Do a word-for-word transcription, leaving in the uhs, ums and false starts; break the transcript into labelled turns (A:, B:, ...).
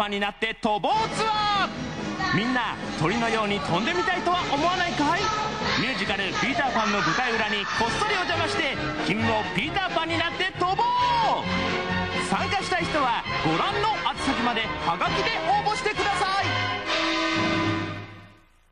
A: マンになって飛ぼうツアー。みんな鳥のように飛んでみたいとは思わないかい？ミュージカル「ピーターパン」の舞台裏にこっそりお邪魔して君もピーターパンになって飛ぼう。参加したい人はご覧の宛先まではがきで応募してください。